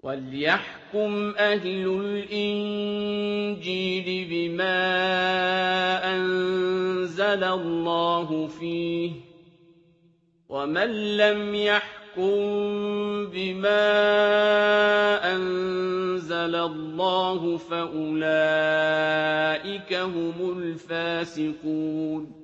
وَلْيَحْكُمْ أَهْلُ الْإِنجِيلِ بِمَا أَنزَلَ اللَّهُ فِيهِ ۚ وَمَن لَّمْ يَحْكُم بِمَا أَنزَلَ اللَّهُ فَأُولَٰئِكَ هُمُ الْفَاسِقُونَ